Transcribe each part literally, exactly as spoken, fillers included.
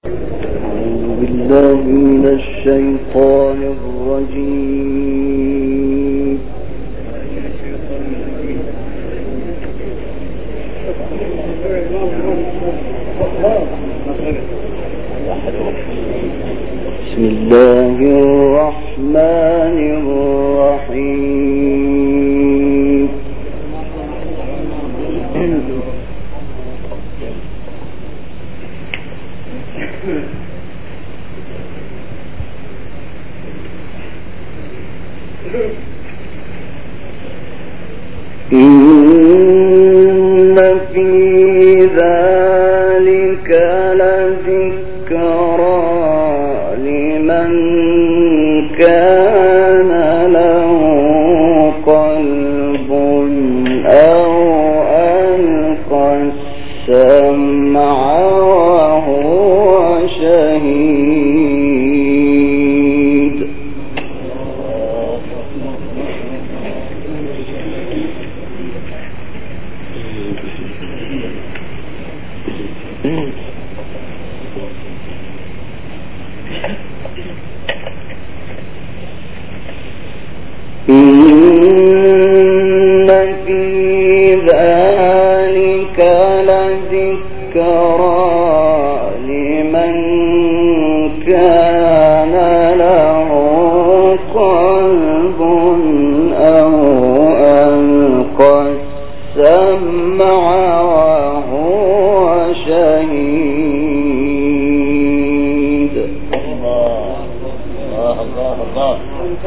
أعوذ بالله من الشيطان الرجيم. بسم الله الرحمن الرحيم. إن في ذلك لذكرى لمن كان له قلب أو ألقى السمع وهو شهيد. إن في ذلك لذكرى لمن كان له قلب أو ألقى السمع وهو شهيد. الله الله الله.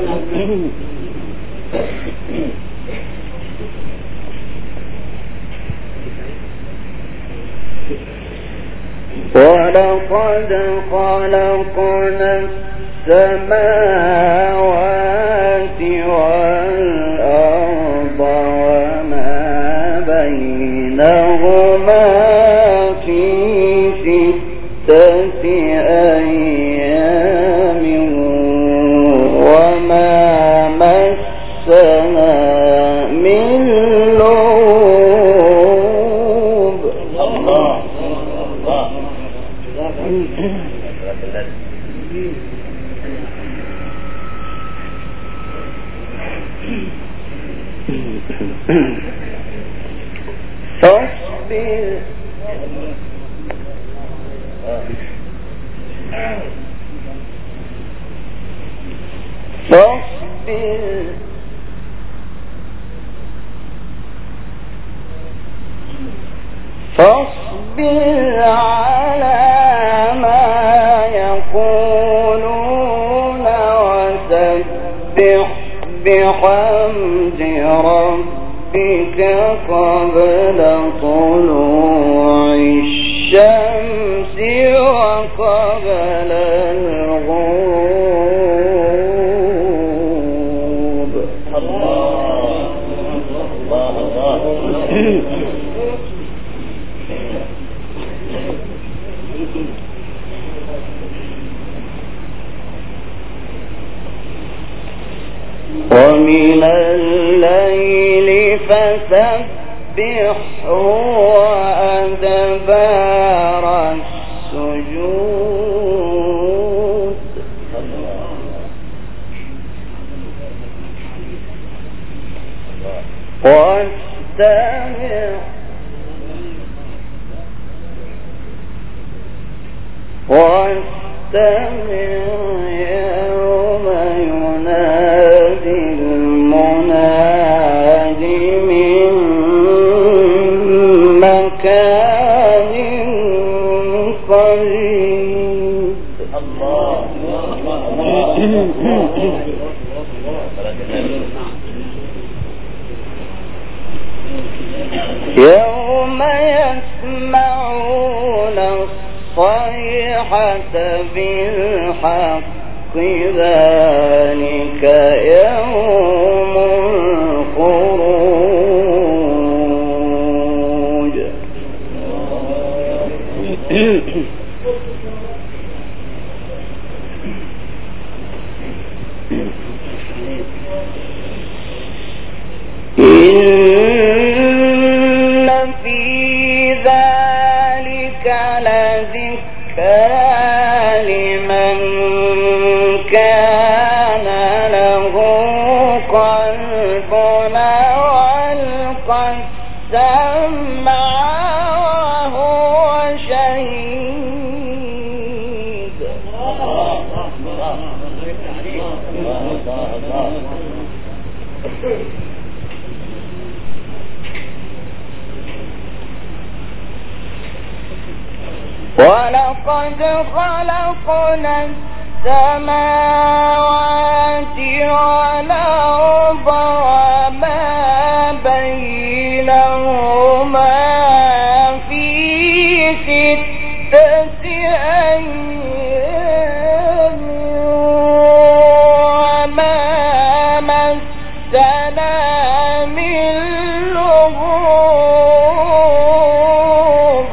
ولقد خلقنا السماوات والأرض وما بينهما في ستة أيام وما مسنا من لغوب. الله الله. فاصبر فاصبر فاصبر على ما يقولون وسبح بحمد ربك قبل طلوع الشمس وقبل الغروب. الله الله الله. ومن الليل فسبحه وأدبار السجود. واستمع واستمع يوم ينادي المناد من مكان قريب. الله يوم يسمعون الصيحة بالحق ذلك يوم الخروج. إن في ذلك لذكرى ولقد خلقنا السماوات والأرض وما بينهما في ستة أيام وما مسنا من لغوب.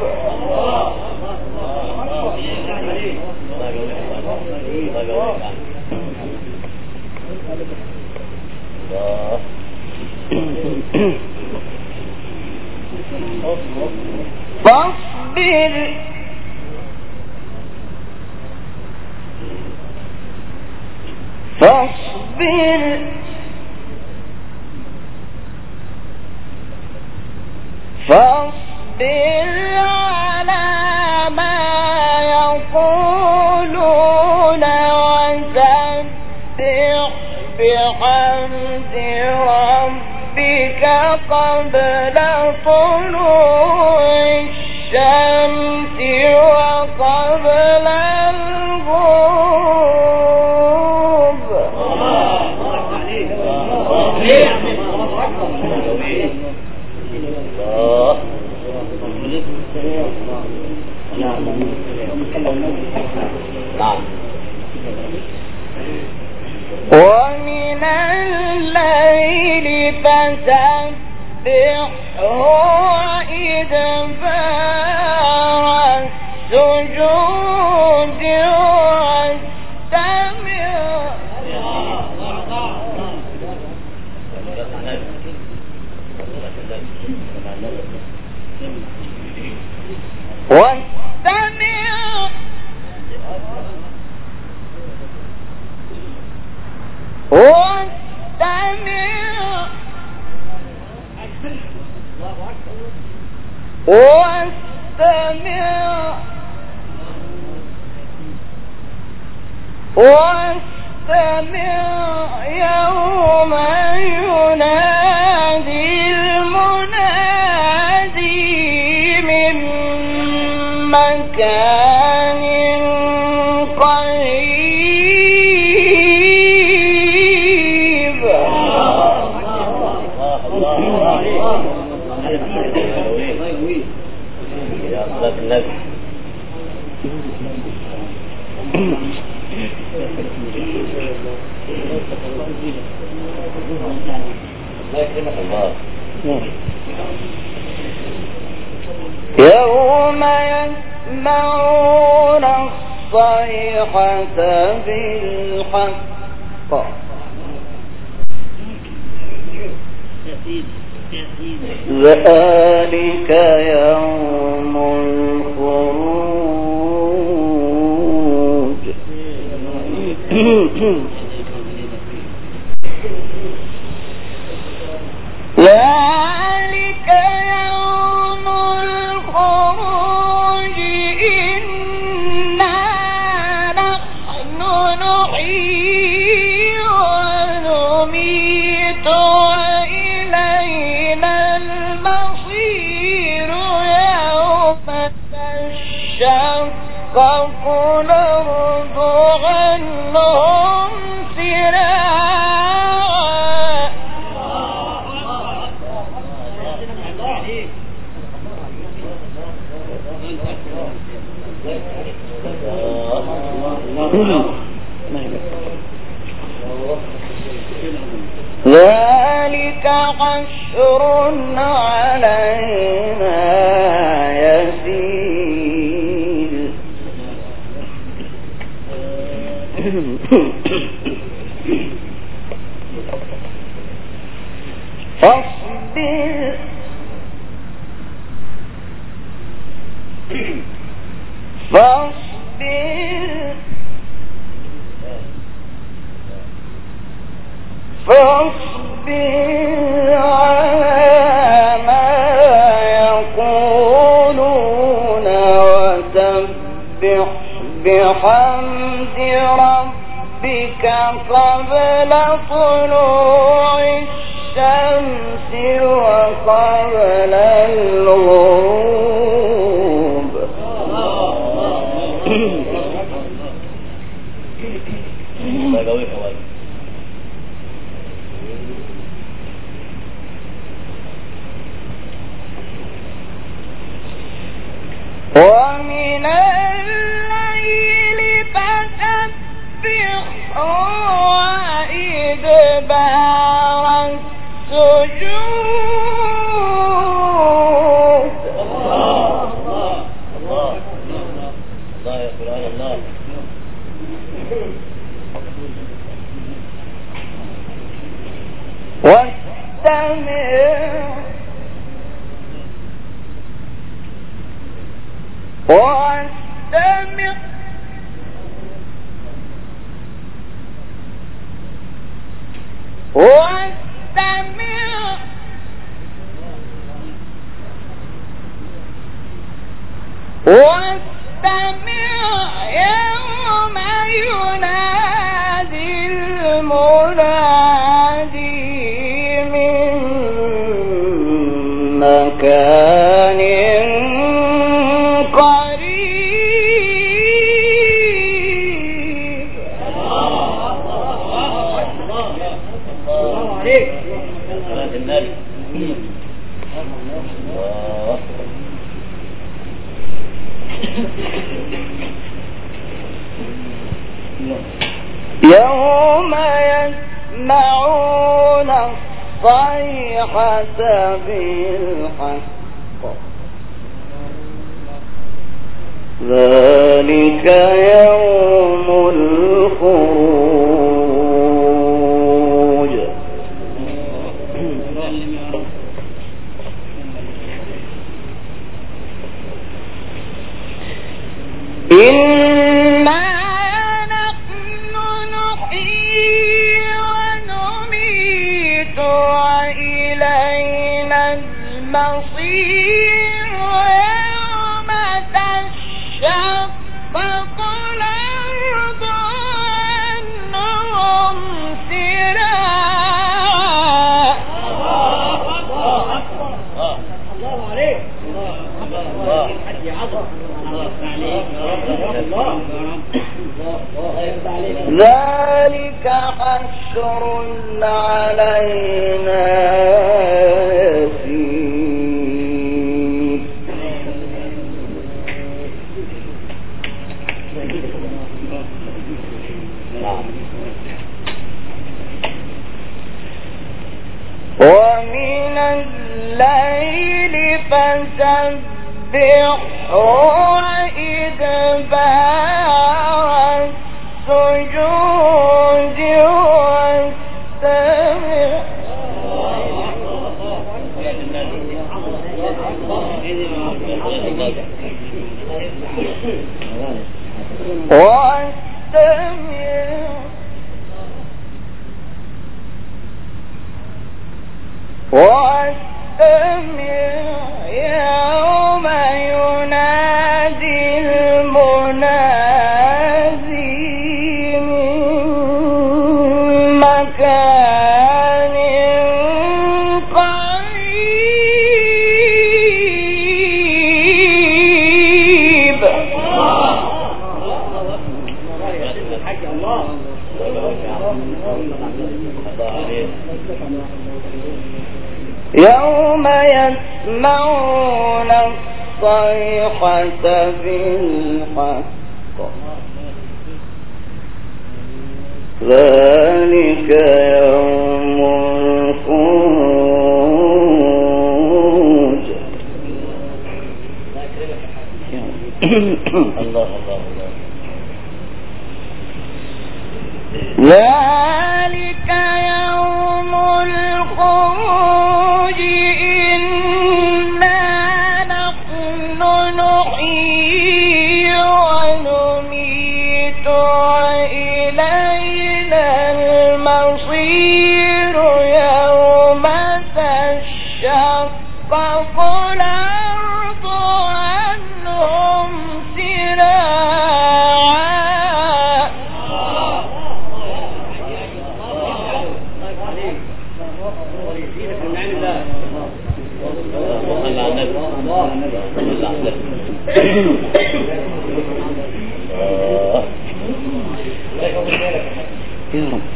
فاصبر فاصبر فاصبر على ما يقولون وسبح بحمد ربك قبل طلوع الشمس وقبل الغروب. ومن الليل فسبحه وإدبار السجود واستمع واستمع واستمع واستمع يوم ينادي المنادي من مكان قريب. يوم يسمعون الصيحة بالحق ذلك يوم الخروج. ذلك يوم الخروج إنا نحن نحيي ونميت وإلينا المصير يوم تشقق الأرض عنهم سراعا. ذلك حشر علينا يسير. فاصبر فاصبر فاصبر على ما يقولون وسبح بحمد ربك قبل طلوع الشمس الشمس وقبل الغروب ومن الليل فسبحه وإدبار السجود واستمع واستمع واستمع واستمع يوم ينادي المنادي من مكان يوم يسمعون الصيحة بالحق ذلك يوم الخروج إنا نحن نحيي ونميت وإلينا المصير يوم تشقق الأرض عنهم سراعا الله عليك الله حج عظم ذلك حشر علينا يسير ومن الليل فسبحه وإدبار السجود واستمع واستمع واستمع يوم ينادي المنادي من مكان قريب يوم يسمعون الصيحة بالحق ذلك يوم الخروج الله الله الله ذلك يوم الخروج إنا نحن نحيي ونميت وإلينا المصير يوم تشقق الأرض عنهم سراعا يا رب.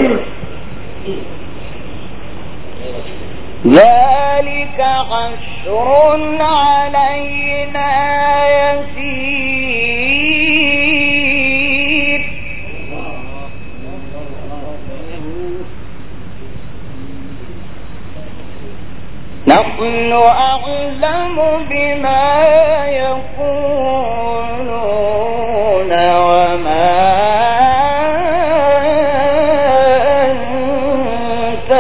ذلك حشر علينا يسير نحن أعلم بما يقولون وما أنت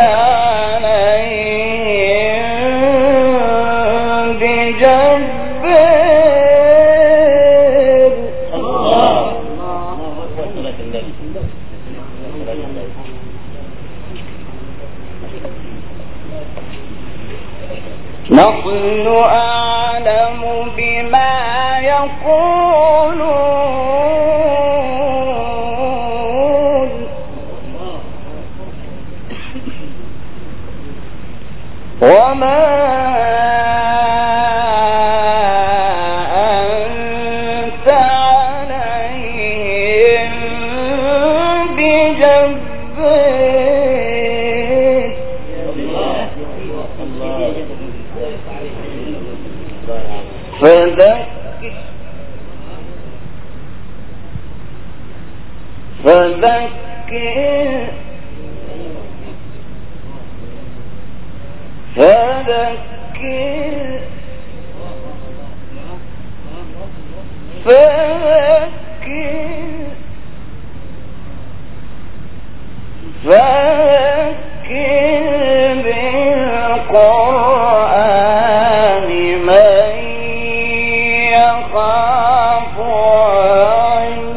عليهم بجبار. نحن أعلم بما يقولون وما أنت عليهم بجبار. فذكر فذكر فذكر فذكر فذكر بالقرآن من يخاف وعيد.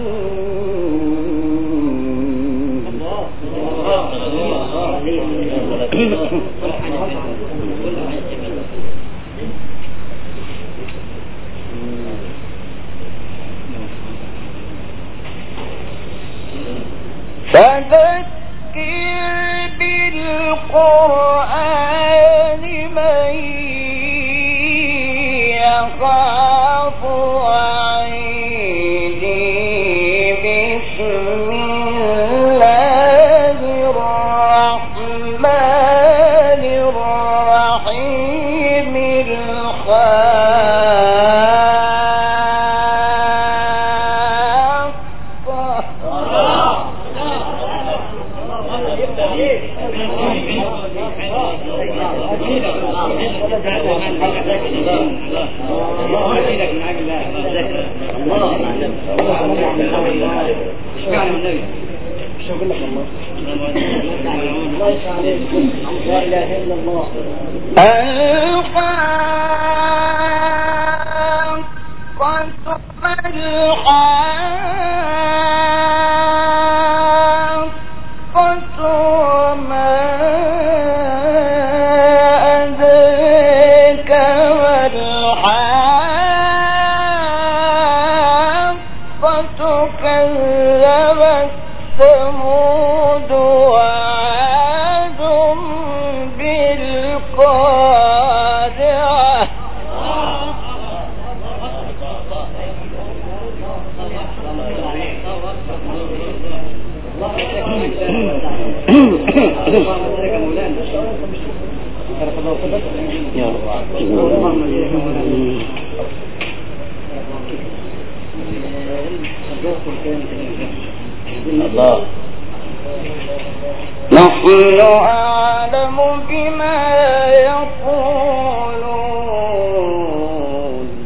فذكر بالقرآن من يخاف وعيدي. بسم الله الرحمن الرحيم. كذبت ثمود وعاد بالقارعة. الله نحن أعلم بما يقولون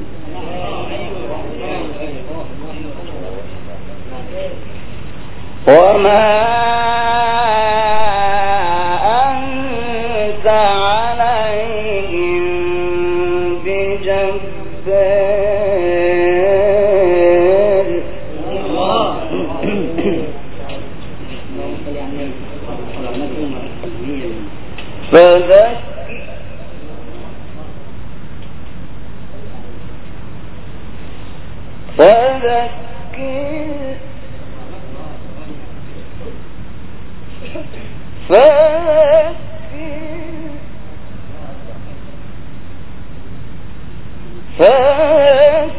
وما أنت عليهم بجبار. فذكر فذكر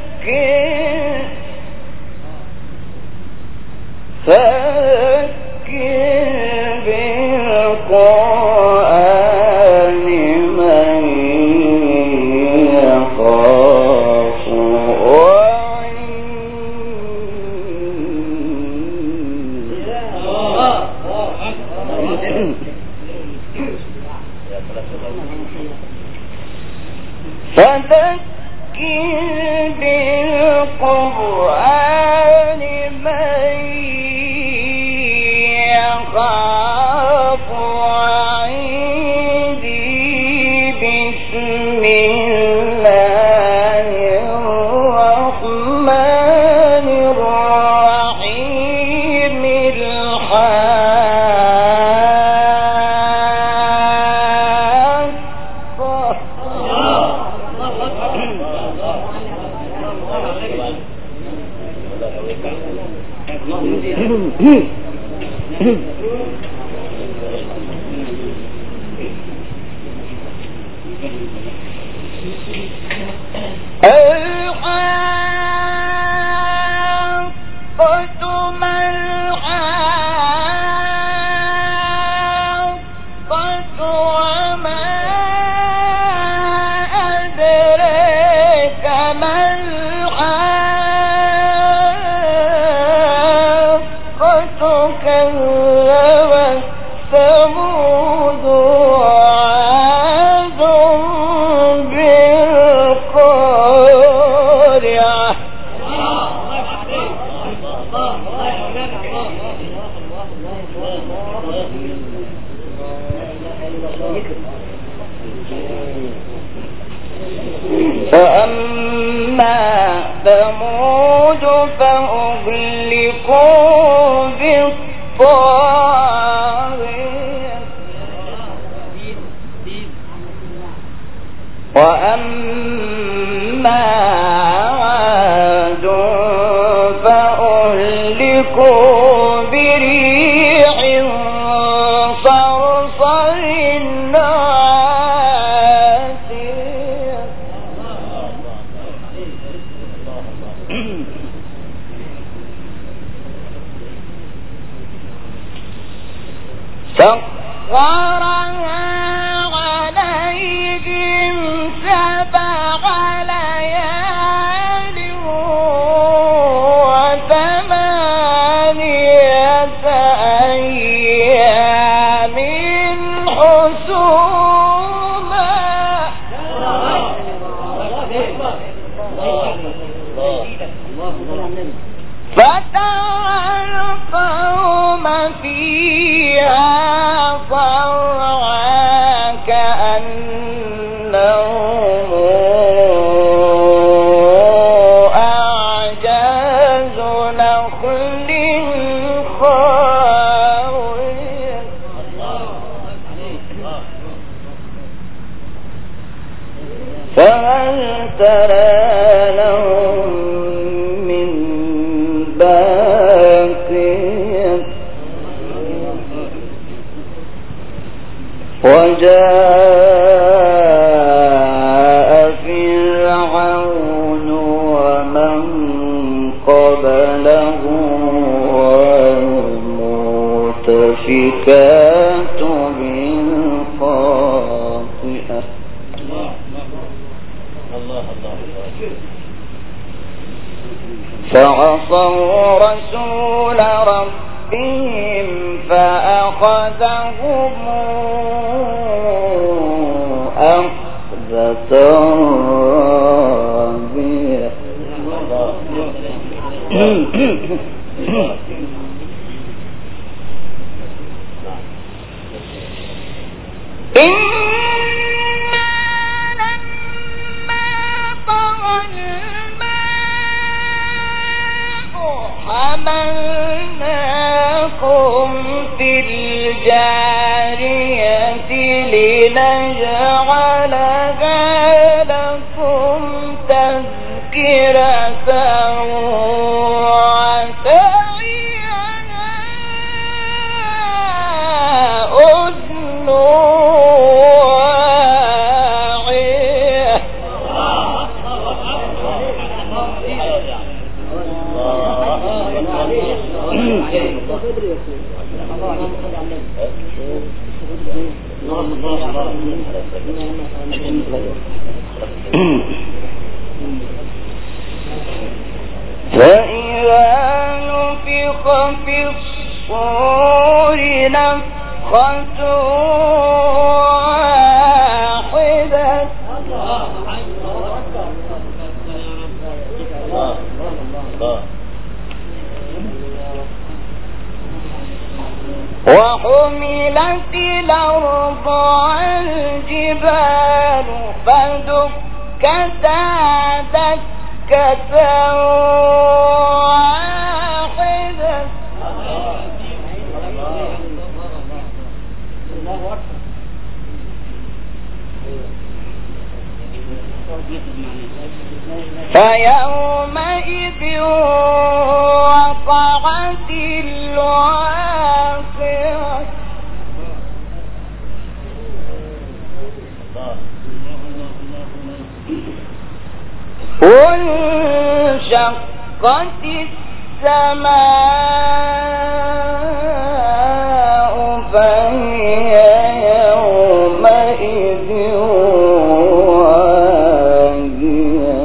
فذكر فذكر فذكر بالقرآن من يخاف وعيدي بسم الله الرحمن الرحيم فأما ثمود فأهلكوا بالطاغية وأما عاد فأهلكوا بريح صرصر عاتية سخرها عليهم سبع ليال وثمانية أيام حسوما فترى القوم فيها صرعى كأنهم أعجاز نخل خاوية فهل ترى لهم من باقية وجاء فرعون ومن قبله والمؤتفكات بالخاطئة فعصوا رسول ربهم فأخذهم أخذة رابية حملناكم في الجارية لنجعلها لكم تذكرة وتعيها أذن واعية فإذا نفخ في الصور نفخة وحملت الأرض والجبال فدكتا دكة واحدة فيومئذ وقعت الواقعة وانشقت السماء فهي يومئذ واهية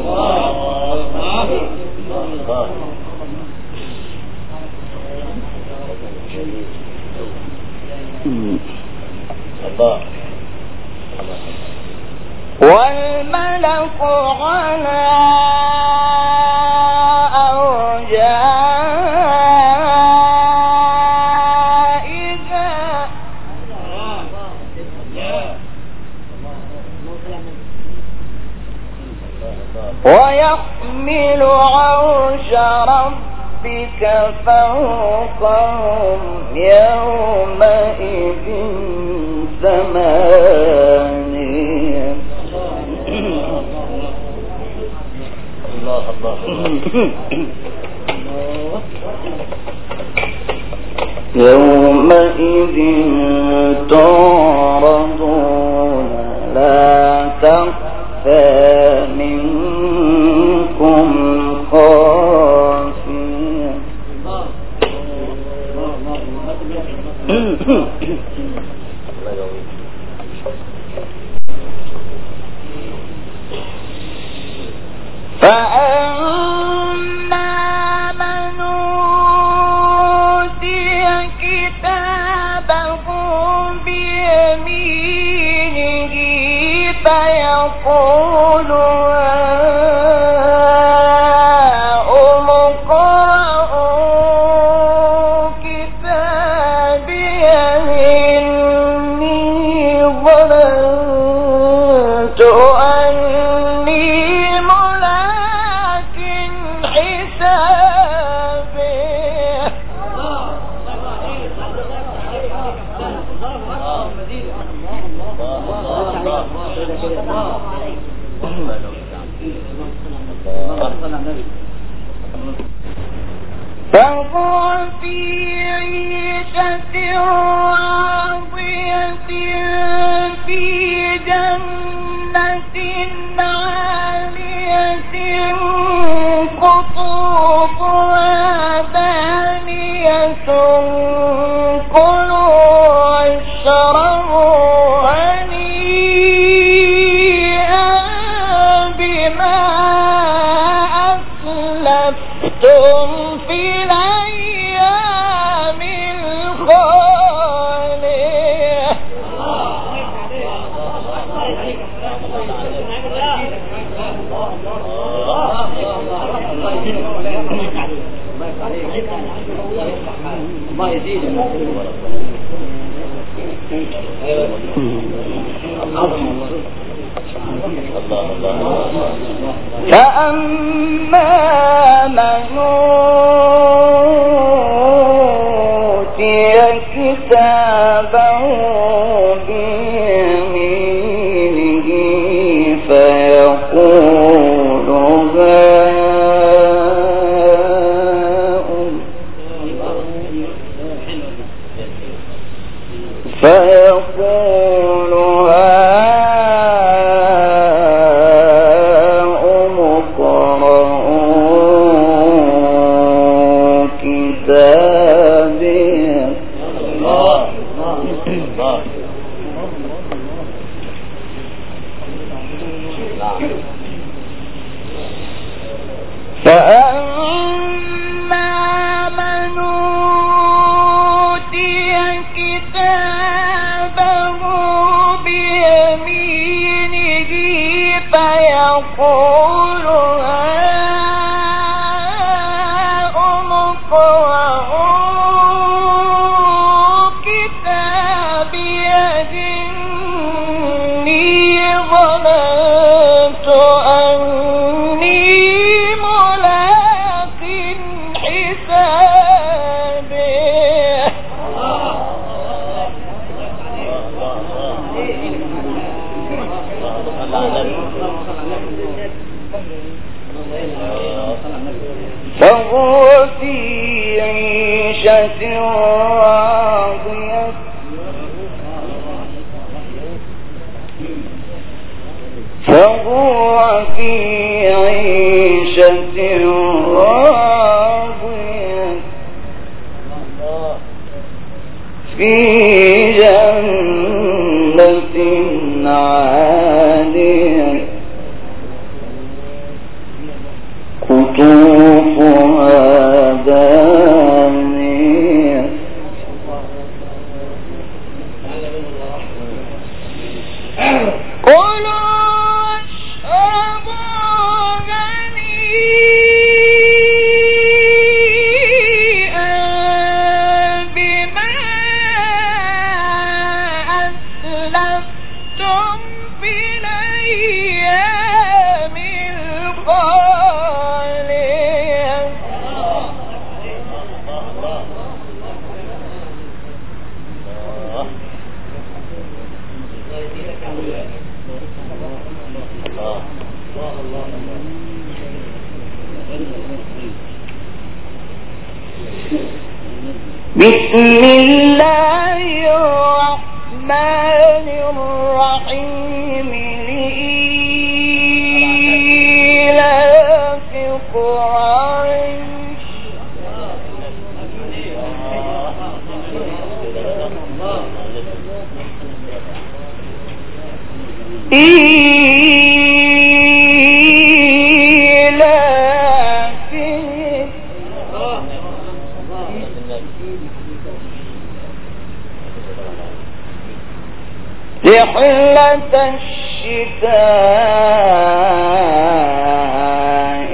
والملك على أرجائها ويحمل عرش ربك فوقهم يومئذ ثمانية الله الله يومئذ تعرضون لا تخفى منكم خافية فأما من أوتي كتابه بيمينه فيقول هاؤم اقرءوا كتابي إني ظننت أني فهو في عيشة راضية في جنة عالية قطوفها دانية كلوا واشربوا هنيئا بما أسلفتم في الأيام الخالية الله يزيد فأما من أوتي كتابه بيمينه فيقول هاؤم فيقول هاؤم اقرءوا كتابي الله الله فأما من أوتي كتابه فهو في عيشة راضية فهو في عيشة راضية في جنة عالية قطوفها دانية بسم الله الرحمن الرحيم لإيلاف قريش رحلة الشتاء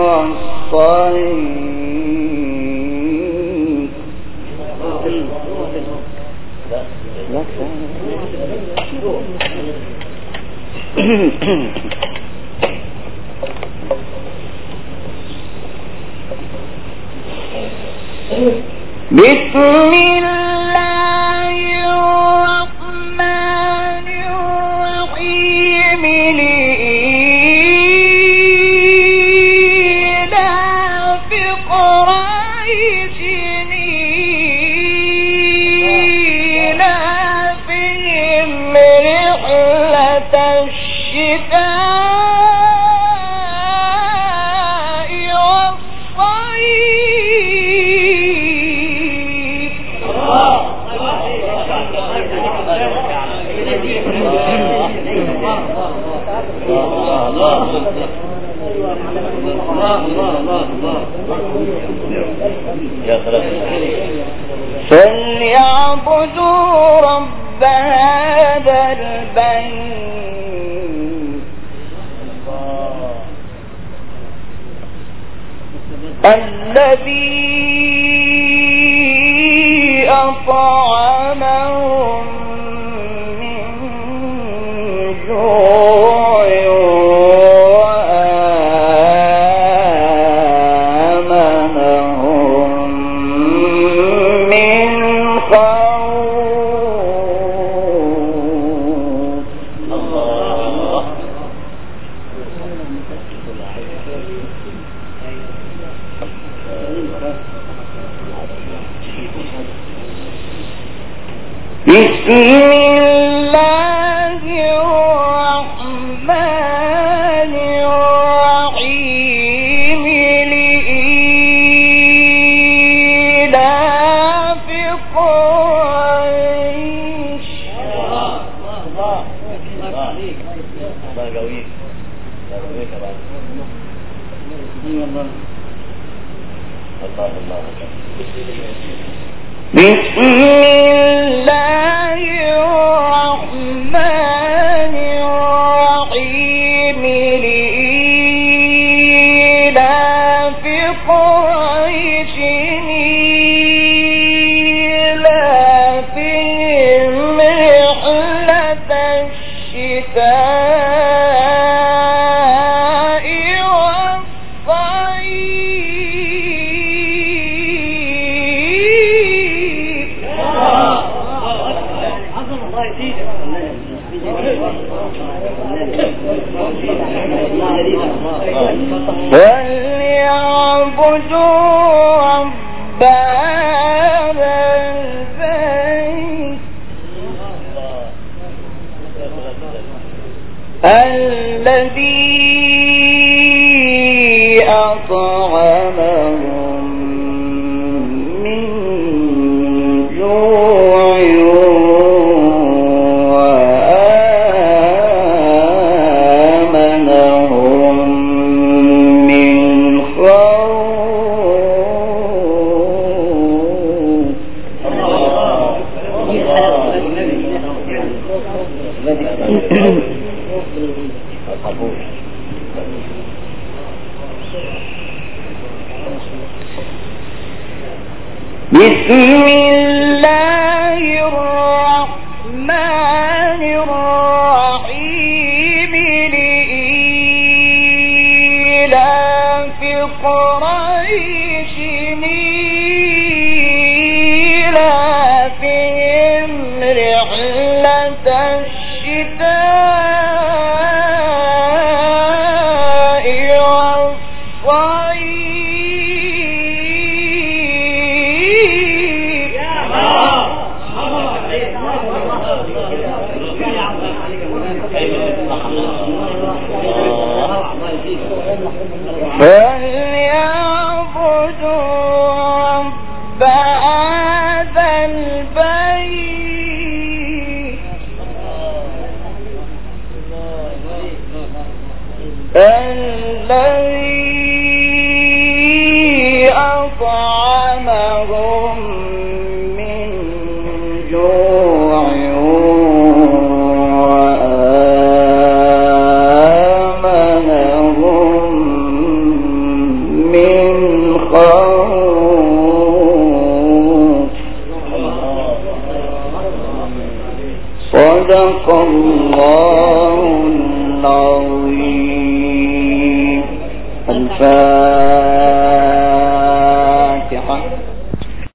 والصيف بسم الله الرحمن الرحيم لإيلاف قريش إيلافهم رحلة الشتاء والصيف فليعبدوا رب هذا البيت الذي أطعمهم من جوع وآمنهم من خوف. الله. بسم الله الرحمن الرحيم لإيلاف قريش بسم الله الرحمن الرحيم لإيلاف قريش إيلافهم رحلة الشتاء والصيف باب البيت الذي أطعمهم من جوع وآمنهم من خوف. بسم الله الرحمن الرحيم لإيلاف قريش إيلافهم رحلة الشتاء والصيف فليعبدوا رب هذا البيت الذي أطعمهم من جوع وآمنهم من خوف. صدق الله العظيم. الفاتحة.